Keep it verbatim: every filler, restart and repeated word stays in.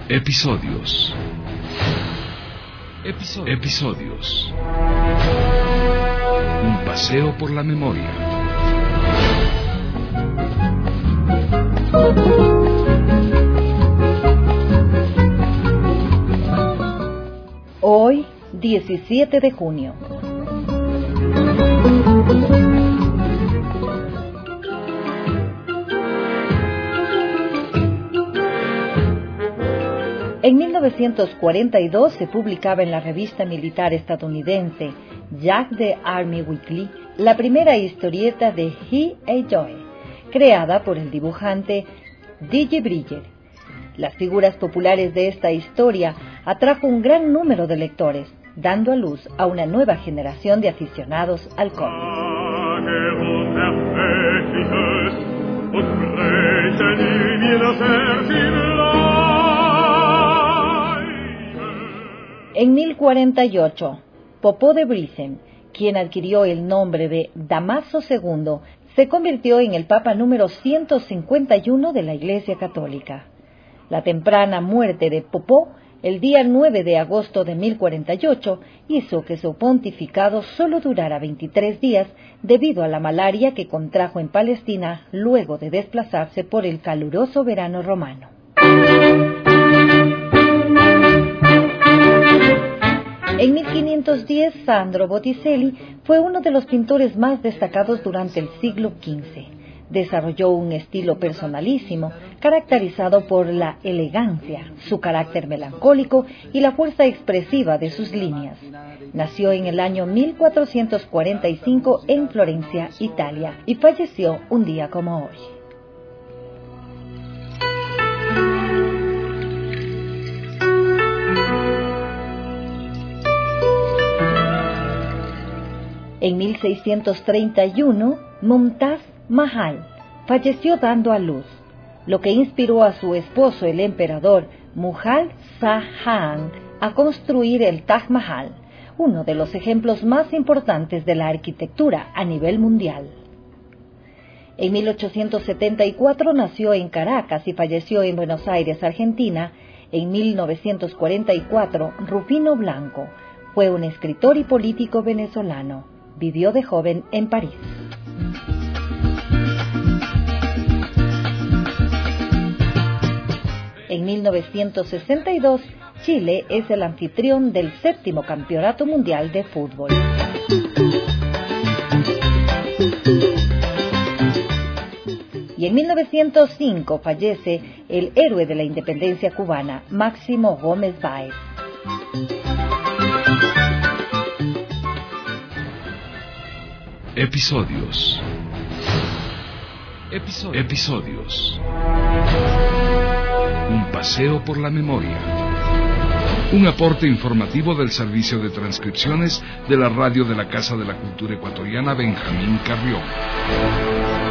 Episodios. Episodios. Episodios. Un paseo por la memoria. Hoy, diecisiete de junio. En mil novecientos cuarenta y dos se publicaba en la revista militar estadounidense Jack the Army Weekly la primera historieta de He y Joe, creada por el dibujante D G Bridger. Las figuras populares de esta historia atrajo un gran número de lectores, dando a luz a una nueva generación de aficionados al cómic. En mil cuarenta y ocho, Popó de Brisen, quien adquirió el nombre de Damaso segundo, se convirtió en el Papa número ciento cincuenta y uno de la Iglesia Católica. La temprana muerte de Popó, el día nueve de agosto de mil cuarenta y ocho, hizo que su pontificado solo durara veintitrés días debido a la malaria que contrajo en Palestina luego de desplazarse por el caluroso verano romano. En mil quinientos diez, Sandro Botticelli fue uno de los pintores más destacados durante el siglo quince. Desarrolló un estilo personalísimo, caracterizado por la elegancia, su carácter melancólico y la fuerza expresiva de sus líneas. Nació en el año mil cuatrocientos cuarenta y cinco en Florencia, Italia, y falleció un día como hoy. En mil seiscientos treinta y uno, Mumtaz Mahal falleció dando a luz, lo que inspiró a su esposo, el emperador Mughal Shah Jahan, a construir el Taj Mahal, uno de los ejemplos más importantes de la arquitectura a nivel mundial. En mil ochocientos setenta y cuatro nació en Caracas y falleció en Buenos Aires, Argentina. En mil novecientos cuarenta y cuatro, Rufino Blanco fue un escritor y político venezolano. Vivió de joven en París. En mil novecientos sesenta y dos, Chile es el anfitrión del séptimo Campeonato Mundial de Fútbol. Y en mil novecientos cinco fallece el héroe de la independencia cubana, Máximo Gómez Báez. Episodios. Episodios. Episodios. Un paseo por la memoria. Un aporte informativo del Servicio de Transcripciones de la Radio de la Casa de la Cultura Ecuatoriana Benjamín Carrión.